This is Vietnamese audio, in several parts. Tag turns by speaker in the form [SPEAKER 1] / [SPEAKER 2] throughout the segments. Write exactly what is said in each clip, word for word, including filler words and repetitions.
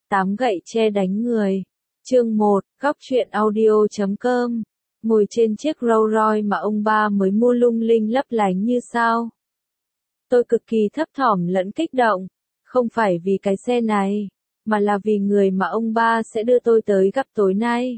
[SPEAKER 1] Tám gậy tre đánh người. Chương một, góc truyện audio chấm com. Ngồi trên chiếc Rolls Royce mà ông ba mới mua lung linh lấp lánh như sao. Tôi cực kỳ thấp thỏm lẫn kích động, không phải vì cái xe này, mà là vì người mà ông ba sẽ đưa tôi tới gặp tối nay.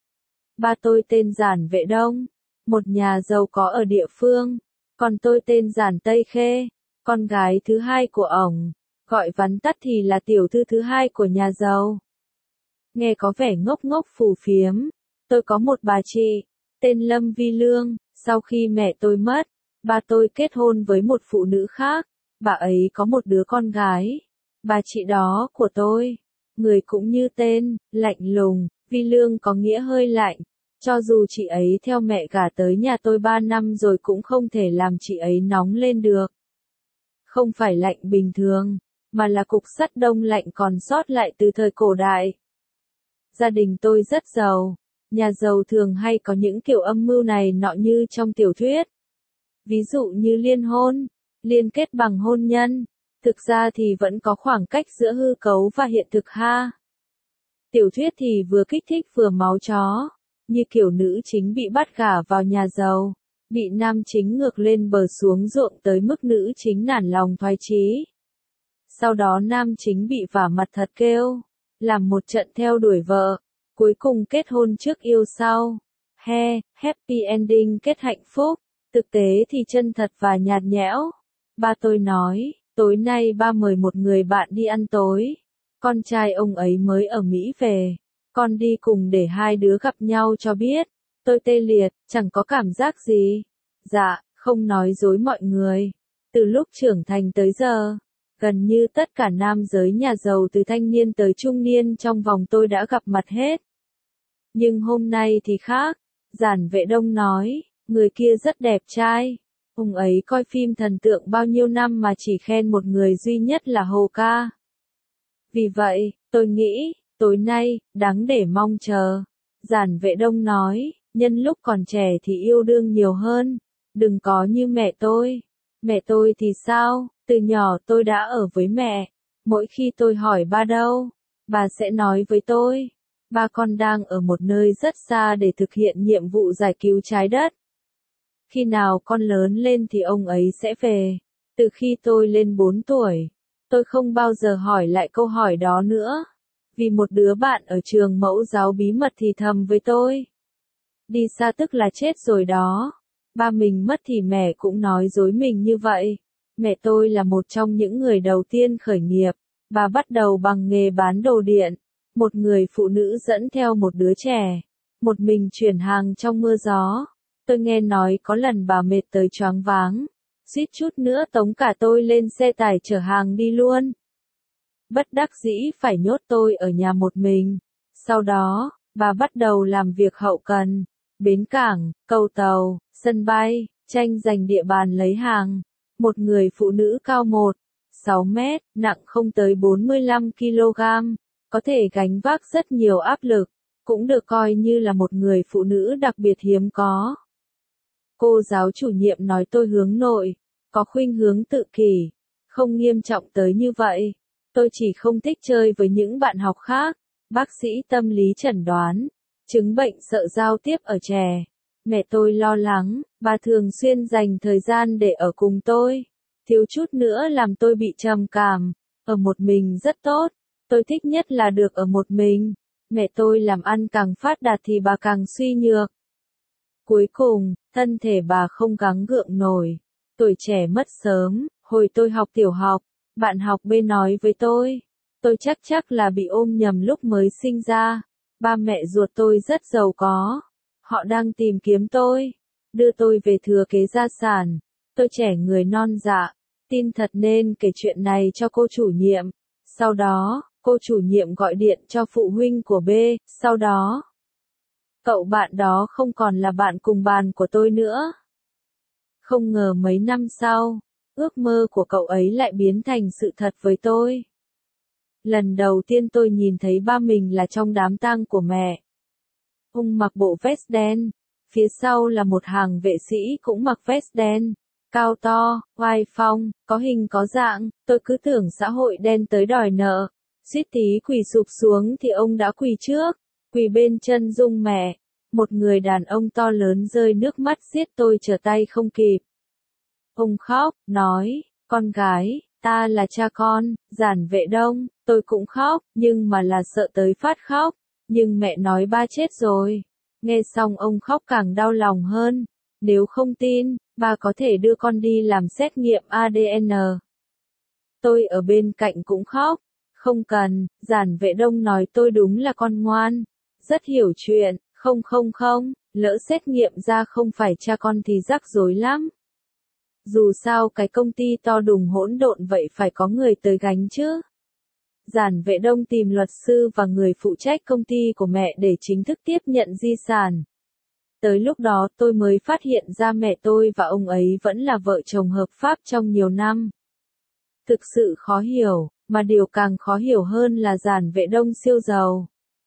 [SPEAKER 1] Ba tôi tên Giản Vệ Đông, một nhà giàu có ở địa phương, còn tôi tên Giản Tây Khê, con gái thứ hai của ổng, gọi vắn tắt thì là tiểu thư thứ hai của nhà giàu. Nghe có vẻ ngốc ngốc phù phiếm, tôi có một bà chị, tên Lâm Vi Lương, sau khi mẹ tôi mất, ba tôi kết hôn với một phụ nữ khác, bà ấy có một đứa con gái. Bà chị đó của tôi, người cũng như tên, lạnh lùng, Vi Lương có nghĩa hơi lạnh, cho dù chị ấy theo mẹ gả tới nhà tôi ba năm rồi cũng không thể làm chị ấy nóng lên được. Không phải lạnh bình thường, mà là cục sắt đông lạnh còn sót lại từ thời cổ đại. Gia đình tôi rất giàu, nhà giàu thường hay có những kiểu âm mưu này nọ như trong tiểu thuyết. Ví dụ như liên hôn, liên kết bằng hôn nhân, thực ra thì vẫn có khoảng cách giữa hư cấu và hiện thực ha. Tiểu thuyết thì vừa kích thích vừa máu chó, như kiểu nữ chính bị bắt gả vào nhà giàu, bị nam chính ngược lên bờ xuống ruộng tới mức nữ chính nản lòng thoái chí. Sau đó nam chính bị vả mặt thật kêu, làm một trận theo đuổi vợ, cuối cùng kết hôn trước yêu sau. He, happy ending kết hạnh phúc, thực tế thì chân thật và nhạt nhẽo. Ba tôi nói, tối nay ba mời một người bạn đi ăn tối. Con trai ông ấy mới ở Mỹ về, con đi cùng để hai đứa gặp nhau cho biết. Tôi tê liệt, chẳng có cảm giác gì. Dạ, không nói dối mọi người. Từ lúc trưởng thành tới giờ, gần như tất cả nam giới nhà giàu từ thanh niên tới trung niên trong vòng tôi đã gặp mặt hết. Nhưng hôm nay thì khác, Giản Vệ Đông nói, người kia rất đẹp trai. Ông ấy coi phim thần tượng bao nhiêu năm mà chỉ khen một người duy nhất là Hồ Ca. Vì vậy, tôi nghĩ, tối nay, đáng để mong chờ. Giản Vệ Đông nói, nhân lúc còn trẻ thì yêu đương nhiều hơn, đừng có như mẹ tôi. Mẹ tôi thì sao, từ nhỏ tôi đã ở với mẹ, mỗi khi tôi hỏi ba đâu, bà sẽ nói với tôi, ba con đang ở một nơi rất xa để thực hiện nhiệm vụ giải cứu trái đất. Khi nào con lớn lên thì ông ấy sẽ về. Từ khi tôi lên bốn tuổi, tôi không bao giờ hỏi lại câu hỏi đó nữa, vì một đứa bạn ở trường mẫu giáo bí mật thì thầm với tôi. Đi xa tức là chết rồi đó. Ba mình mất thì mẹ cũng nói dối mình như vậy. Mẹ tôi là một trong những người đầu tiên khởi nghiệp. Bà bắt đầu bằng nghề bán đồ điện. Một người phụ nữ dẫn theo một đứa trẻ. Một mình chuyển hàng trong mưa gió. Tôi nghe nói có lần bà mệt tới choáng váng. Suýt chút nữa tống cả tôi lên xe tải chở hàng đi luôn. Bất đắc dĩ phải nhốt tôi ở nhà một mình. Sau đó, bà bắt đầu làm việc hậu cần. Bến cảng, cầu tàu, sân bay, tranh giành địa bàn lấy hàng. Một người phụ nữ cao một phẩy sáu mét, nặng không tới bốn mươi lăm ki lô gam, có thể gánh vác rất nhiều áp lực, cũng được coi như là một người phụ nữ đặc biệt hiếm có. Cô giáo chủ nhiệm nói tôi hướng nội, có khuynh hướng tự kỷ, không nghiêm trọng tới như vậy. Tôi chỉ không thích chơi với những bạn học khác. Bác sĩ tâm lý chẩn đoán chứng bệnh sợ giao tiếp ở trẻ. Mẹ tôi lo lắng, bà thường xuyên dành thời gian để ở cùng tôi. Thiếu chút nữa làm tôi bị trầm cảm. Ở một mình rất tốt, tôi thích nhất là được ở một mình. Mẹ tôi làm ăn càng phát đạt thì bà càng suy nhược. Cuối cùng, thân thể bà không gắng gượng nổi. Tuổi trẻ mất sớm, hồi tôi học tiểu học, bạn học B nói với tôi. Tôi chắc chắc là bị ôm nhầm lúc mới sinh ra. Ba mẹ ruột tôi rất giàu có. Họ đang tìm kiếm tôi, đưa tôi về thừa kế gia sản. Tôi trẻ người non dạ, tin thật nên kể chuyện này cho cô chủ nhiệm. Sau đó, cô chủ nhiệm gọi điện cho phụ huynh của B, sau đó, cậu bạn đó không còn là bạn cùng bàn của tôi nữa. Không ngờ mấy năm sau, ước mơ của cậu ấy lại biến thành sự thật với tôi. Lần đầu tiên tôi nhìn thấy ba mình là trong đám tang của mẹ. Ông mặc bộ vest đen, phía sau là một hàng vệ sĩ cũng mặc vest đen, cao to, oai phong, có hình có dạng, tôi cứ tưởng xã hội đen tới đòi nợ. Suýt tí quỳ sụp xuống thì ông đã quỳ trước, quỳ bên chân Dung mẹ. Một người đàn ông to lớn rơi nước mắt giết tôi trở tay không kịp. Ông khóc, nói, con gái, ta là cha con, Giản Vệ Đông, tôi cũng khóc, nhưng mà là sợ tới phát khóc, nhưng mẹ nói ba chết rồi. Nghe xong ông khóc càng đau lòng hơn, nếu không tin, ba có thể đưa con đi làm xét nghiệm a đê en. Tôi ở bên cạnh cũng khóc, không cần, Giản Vệ Đông nói tôi đúng là con ngoan, rất hiểu chuyện, không không không, lỡ xét nghiệm ra không phải cha con thì rắc rối lắm. Dù sao cái công ty to đùng hỗn độn vậy phải có người tới gánh chứ. Giản Vệ Đông tìm luật sư và người phụ trách công ty của mẹ để chính thức tiếp nhận di sản. Tới lúc đó tôi mới phát hiện ra mẹ tôi và ông ấy vẫn là vợ chồng hợp pháp trong nhiều năm. Thực sự khó hiểu, mà điều càng khó hiểu hơn là Giản Vệ Đông siêu giàu.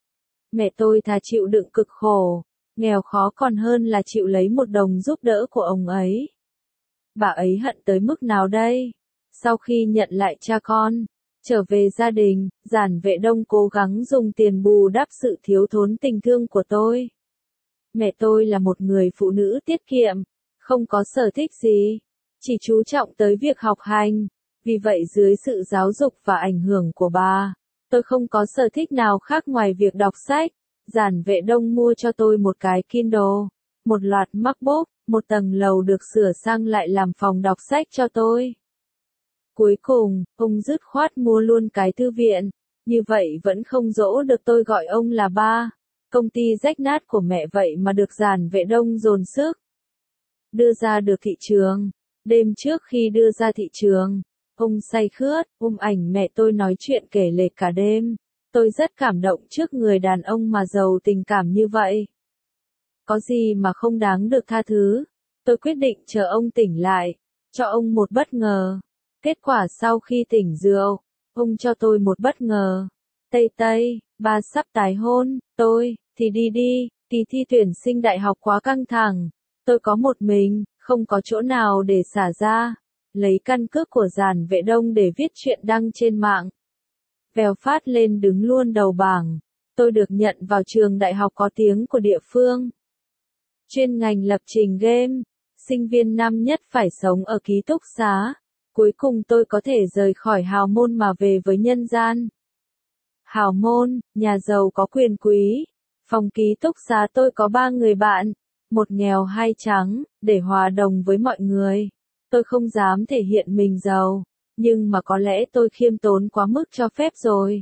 [SPEAKER 1] Mẹ tôi thà chịu đựng cực khổ, nghèo khó còn hơn là chịu lấy một đồng giúp đỡ của ông ấy. Bà ấy hận tới mức nào đây? Sau khi nhận lại cha con, trở về gia đình, Giản Vệ Đông cố gắng dùng tiền bù đắp sự thiếu thốn tình thương của tôi. Mẹ tôi là một người phụ nữ tiết kiệm, không có sở thích gì, chỉ chú trọng tới việc học hành. Vì vậy dưới sự giáo dục và ảnh hưởng của bà, tôi không có sở thích nào khác ngoài việc đọc sách. Giản Vệ Đông mua cho tôi một cái Kindle, một loạt MacBook, một tầng lầu được sửa sang lại làm phòng đọc sách cho tôi. Cuối cùng, ông dứt khoát mua luôn cái thư viện, như vậy vẫn không dỗ được tôi gọi ông là ba. Công ty rách nát của mẹ vậy mà được Giản Vệ Đông dồn sức đưa ra được thị trường. Đêm trước khi đưa ra thị trường, ông say khướt, ôm ảnh mẹ tôi nói chuyện kể lể cả đêm. Tôi rất cảm động trước người đàn ông mà giàu tình cảm như vậy. Có gì mà không đáng được tha thứ. Tôi quyết định chờ ông tỉnh lại, cho ông một bất ngờ. Kết quả sau khi tỉnh rượu, ông cho tôi một bất ngờ. Tây Tây, ba sắp tái hôn, tôi, thì đi đi, kỳ thi tuyển sinh đại học quá căng thẳng. Tôi có một mình, không có chỗ nào để xả ra. Lấy căn cước của Giản Vệ Đông để viết chuyện đăng trên mạng. Vèo phát lên đứng luôn đầu bảng. Tôi được nhận vào trường đại học có tiếng của địa phương. Chuyên ngành lập trình game. Sinh viên năm nhất phải sống ở ký túc xá. Cuối cùng tôi có thể rời khỏi hào môn mà về với nhân gian. Hào môn, nhà giàu có quyền quý. Phòng ký túc xá tôi có ba người bạn. Một nghèo hai trắng, để hòa đồng với mọi người. Tôi không dám thể hiện mình giàu, nhưng mà có lẽ tôi khiêm tốn quá mức cho phép rồi.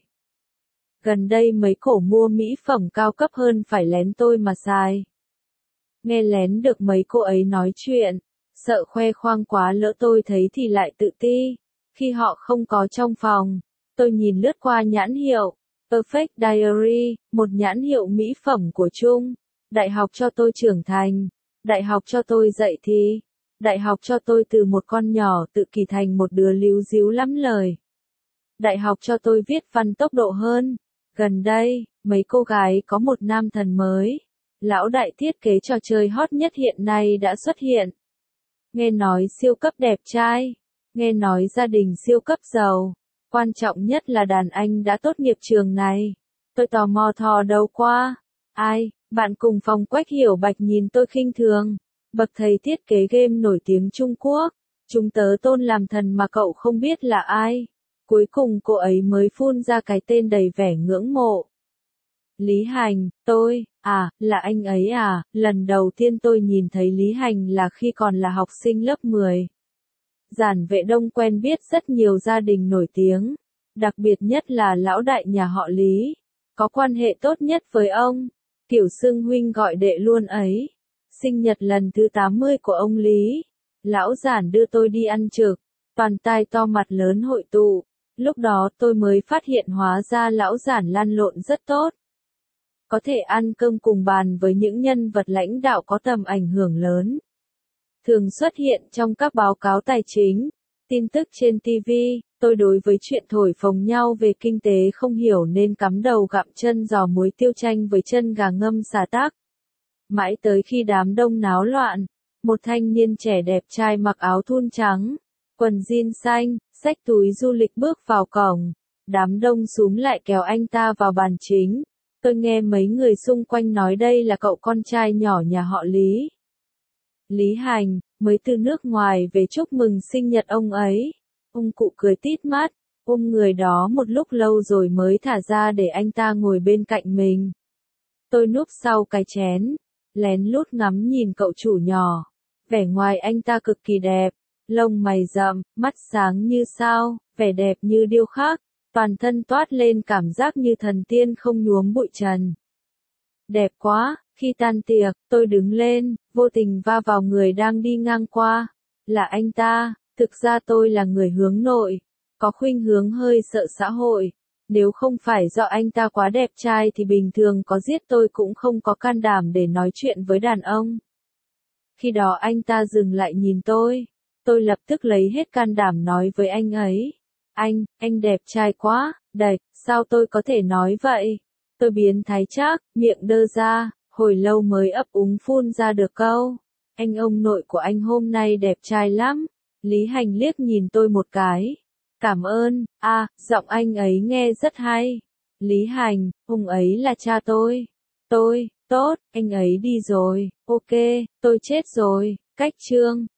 [SPEAKER 1] Gần đây mấy cổ mua mỹ phẩm cao cấp hơn phải lén tôi mà xài. Nghe lén được mấy cô ấy nói chuyện, sợ khoe khoang quá lỡ tôi thấy thì lại tự ti. Khi họ không có trong phòng, tôi nhìn lướt qua nhãn hiệu, Perfect Diary, một nhãn hiệu mỹ phẩm của Trung. Đại học cho tôi trưởng thành, đại học cho tôi dậy thì. Đại học cho tôi từ một con nhỏ tự kỷ thành một đứa líu díu lắm lời. Đại học cho tôi viết văn tốc độ hơn. Gần đây, mấy cô gái có một nam thần mới. Lão đại thiết kế trò chơi hot nhất hiện nay đã xuất hiện. Nghe nói siêu cấp đẹp trai. Nghe nói gia đình siêu cấp giàu. Quan trọng nhất là đàn anh đã tốt nghiệp trường này. Tôi tò mò thò đầu qua. Ai, bạn cùng phòng Quách Hiểu Bạch nhìn tôi khinh thường. Bậc thầy thiết kế game nổi tiếng Trung Quốc. Chúng tớ tôn làm thần mà cậu không biết là ai. Cuối cùng cô ấy mới phun ra cái tên đầy vẻ ngưỡng mộ. Lý Hành, tôi, à, là anh ấy à, lần đầu tiên tôi nhìn thấy Lý Hành là khi còn là học sinh lớp mười. Giản Vệ Đông quen biết rất nhiều gia đình nổi tiếng, đặc biệt nhất là lão đại nhà họ Lý, có quan hệ tốt nhất với ông, kiểu xưng huynh gọi đệ luôn ấy. Sinh nhật lần thứ tám mươi của ông Lý, lão Giản đưa tôi đi ăn trực, toàn tai to mặt lớn hội tụ, lúc đó tôi mới phát hiện hóa ra lão Giản lăn lộn rất tốt. Có thể ăn cơm cùng bàn với những nhân vật lãnh đạo có tầm ảnh hưởng lớn. Thường xuất hiện trong các báo cáo tài chính, tin tức trên ti vi, tôi đối với chuyện thổi phồng nhau về kinh tế không hiểu nên cắm đầu gặm chân giò muối tiêu chanh với chân gà ngâm xà tác. Mãi tới khi đám đông náo loạn, một thanh niên trẻ đẹp trai mặc áo thun trắng, quần jean xanh, xách túi du lịch bước vào cổng, Đám đông xúm lại kéo anh ta vào bàn chính. Tôi nghe mấy người xung quanh nói đây là cậu con trai nhỏ nhà họ Lý. Lý Hành, mới từ nước ngoài về chúc mừng sinh nhật ông ấy. Ông cụ cười tít mắt, ôm người đó một lúc lâu rồi mới thả ra để anh ta ngồi bên cạnh mình. Tôi núp sau cái chén, lén lút ngắm nhìn cậu chủ nhỏ. Vẻ ngoài anh ta cực kỳ đẹp, lông mày rậm, mắt sáng như sao, vẻ đẹp như điêu khắc, toàn thân toát lên cảm giác như thần tiên không nhuốm bụi trần. Đẹp quá, khi tan tiệc, tôi đứng lên, vô tình va vào người đang đi ngang qua. Là anh ta, thực ra tôi là người hướng nội, có khuynh hướng hơi sợ xã hội. Nếu không phải do anh ta quá đẹp trai thì bình thường có giết tôi cũng không có can đảm để nói chuyện với đàn ông. Khi đó anh ta dừng lại nhìn tôi. Tôi lập tức lấy hết can đảm nói với anh ấy. Anh, anh đẹp trai quá, đạch, sao tôi có thể nói vậy? Tôi biến thái chắc, miệng đơ ra, hồi lâu mới ấp úng phun ra được câu. Anh ông nội của anh hôm nay đẹp trai lắm. Lý Hành liếc nhìn tôi một cái. Cảm ơn, à, giọng anh ấy nghe rất hay. Lý Hành, ông ấy là cha tôi. Tôi, tốt, anh ấy đi rồi, ok, tôi chết rồi, cách chương.